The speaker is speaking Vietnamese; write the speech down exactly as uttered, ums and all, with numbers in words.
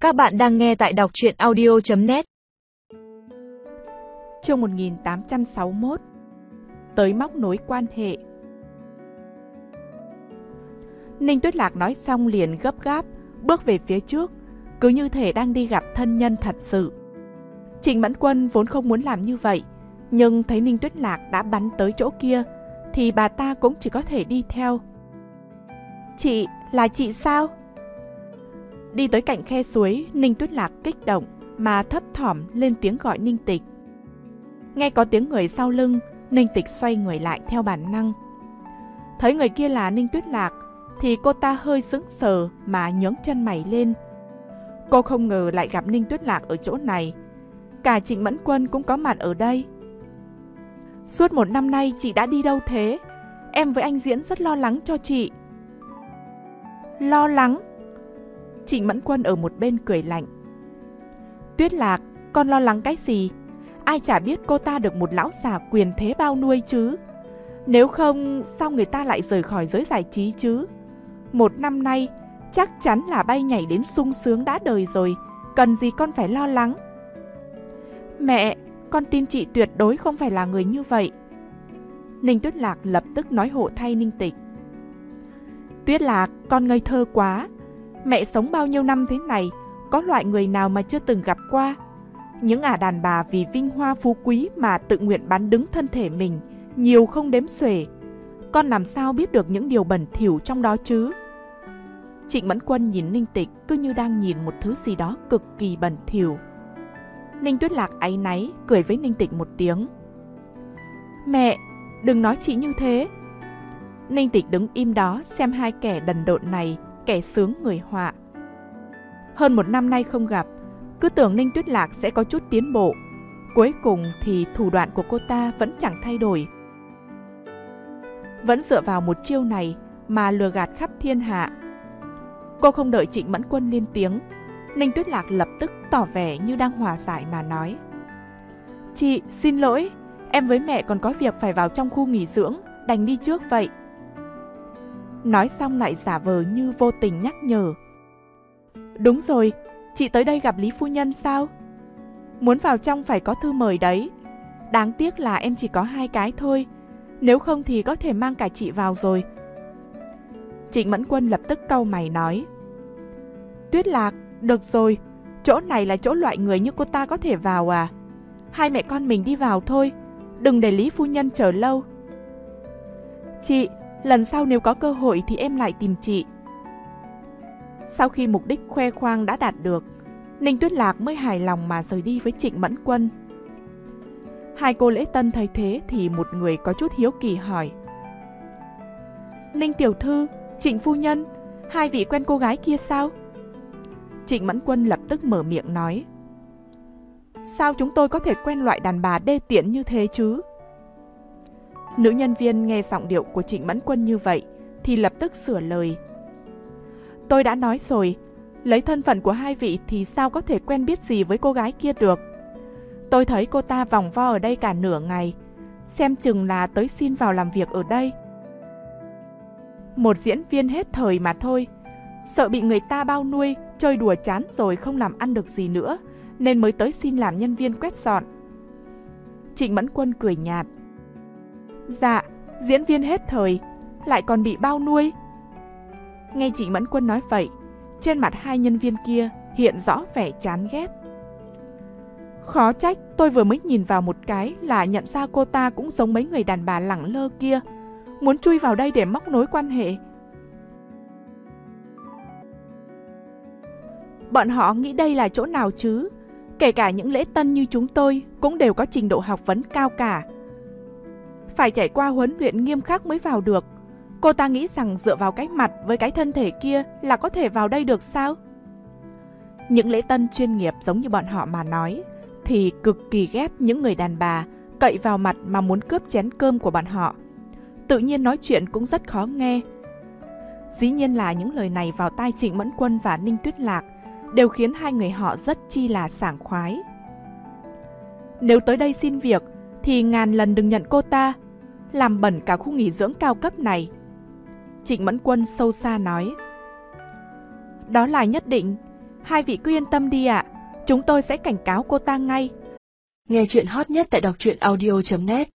Các bạn đang nghe tại đọc truyện audio chấm net. Chương một nghìn tám trăm sáu mươi mốt. Tới móc nối quan hệ. Ninh Tuyết Lạc nói xong liền gấp gáp bước về phía trước, cứ như thể đang đi gặp thân nhân thật sự. Trịnh Mẫn Quân vốn không muốn làm như vậy, nhưng thấy Ninh Tuyết Lạc đã bắn tới chỗ kia thì bà ta cũng chỉ có thể đi theo. Chị, là chị sao? Đi tới cạnh khe suối, Ninh Tuyết Lạc kích động mà thấp thỏm lên tiếng gọi Ninh Tịch. Nghe có tiếng người sau lưng, Ninh Tịch xoay người lại theo bản năng. Thấy người kia là Ninh Tuyết Lạc thì cô ta hơi sững sờ mà nhướng chân mày lên. Cô không ngờ lại gặp Ninh Tuyết Lạc ở chỗ này. Cả Trịnh Mẫn Quân cũng có mặt ở đây. Suốt một năm nay chị đã đi đâu thế? Em với anh Diễn rất lo lắng cho chị. Lo lắng? Trịnh Mẫn Quân ở một bên cười lạnh. Tuyết Lạc, con lo lắng cái gì? Ai chả biết cô ta được một lão già quyền thế bao nuôi chứ. Nếu không, sao người ta lại rời khỏi giới giải trí chứ? Một năm nay, chắc chắn là bay nhảy đến sung sướng đã đời rồi. Cần gì con phải lo lắng? Mẹ, con tin chị tuyệt đối không phải là người như vậy. Ninh Tuyết Lạc lập tức nói hộ thay Ninh Tịch. Tuyết Lạc, con ngây thơ quá. Mẹ sống bao nhiêu năm thế này, có loại người nào mà chưa từng gặp qua. Những ả đàn bà vì vinh hoa phú quý mà tự nguyện bán đứng thân thể mình, nhiều không đếm xuể. Con làm sao biết được những điều bẩn thỉu trong đó chứ? Trịnh Mẫn Quân nhìn Ninh Tịch cứ như đang nhìn một thứ gì đó cực kỳ bẩn thỉu. Ninh Tuyết Lạc áy náy cười với Ninh Tịch một tiếng. Mẹ, đừng nói chị như thế. Ninh Tịch đứng im đó xem hai kẻ đần độn này, kẻ sướng người họa. Hơn một năm nay không gặp, cứ tưởng Ninh Tuyết Lạc sẽ có chút tiến bộ. Cuối cùng thì thủ đoạn của cô ta vẫn chẳng thay đổi. Vẫn dựa vào một chiêu này mà lừa gạt khắp thiên hạ. Cô không đợi Trịnh Mẫn Quân lên tiếng, Ninh Tuyết Lạc lập tức tỏ vẻ như đang hòa giải mà nói. Chị, xin lỗi, em với mẹ còn có việc phải vào trong khu nghỉ dưỡng, đành đi trước vậy. Nói xong lại giả vờ như vô tình nhắc nhở. Đúng rồi, chị tới đây gặp Lý Phu Nhân sao? Muốn vào trong phải có thư mời đấy. Đáng tiếc là em chỉ có hai cái thôi, nếu không thì có thể mang cả chị vào rồi. Trịnh Mẫn Quân lập tức cau mày nói. Tuyết Lạc, được rồi, chỗ này là chỗ loại người như cô ta có thể vào à? Hai mẹ con mình đi vào thôi, đừng để Lý Phu Nhân chờ lâu. Chị, lần sau nếu có cơ hội thì em lại tìm chị. Sau khi mục đích khoe khoang đã đạt được, Ninh Tuyết Lạc mới hài lòng mà rời đi với Trịnh Mẫn Quân. Hai cô lễ tân thấy thế thì một người có chút hiếu kỳ hỏi. Ninh tiểu thư, Trịnh phu nhân, hai vị quen cô gái kia sao? Trịnh Mẫn Quân lập tức mở miệng nói. Sao chúng tôi có thể quen loại đàn bà đê tiện như thế chứ? Nữ nhân viên nghe giọng điệu của Trịnh Mẫn Quân như vậy thì lập tức sửa lời. Tôi đã nói rồi, lấy thân phận của hai vị thì sao có thể quen biết gì với cô gái kia được. Tôi thấy cô ta vòng vo ở đây cả nửa ngày, xem chừng là tới xin vào làm việc ở đây. Một diễn viên hết thời mà thôi, sợ bị người ta bao nuôi, chơi đùa chán rồi không làm ăn được gì nữa, nên mới tới xin làm nhân viên quét dọn. Trịnh Mẫn Quân cười nhạt. Dạ, diễn viên hết thời, lại còn bị bao nuôi. Nghe Trịnh Mẫn Quân nói vậy, trên mặt hai nhân viên kia hiện rõ vẻ chán ghét. Khó trách tôi vừa mới nhìn vào một cái là nhận ra cô ta cũng giống mấy người đàn bà lẳng lơ kia, muốn chui vào đây để móc nối quan hệ. Bọn họ nghĩ đây là chỗ nào chứ? Kể cả những lễ tân như chúng tôi cũng đều có trình độ học vấn cao cả. Phải trải qua huấn luyện nghiêm khắc mới vào được. Cô ta nghĩ rằng dựa vào cái mặt với cái thân thể kia là có thể vào đây được sao? Những lễ tân chuyên nghiệp giống như bọn họ mà nói thì cực kỳ ghét những người đàn bà cậy vào mặt mà muốn cướp chén cơm của bọn họ. Tự nhiên nói chuyện cũng rất khó nghe. Dĩ nhiên là những lời này vào tai Trịnh Mẫn Quân và Ninh Tuyết Lạc đều khiến hai người họ rất chi là sảng khoái. Nếu tới đây xin việc thì ngàn lần đừng nhận cô ta, làm bẩn cả khu nghỉ dưỡng cao cấp này. Trịnh Mẫn Quân sâu xa nói. Đó là nhất định. Hai vị cứ yên tâm đi ạ, chúng tôi sẽ cảnh cáo cô ta ngay. Nghe chuyện hot nhất tại đọc truyện audio chấm net.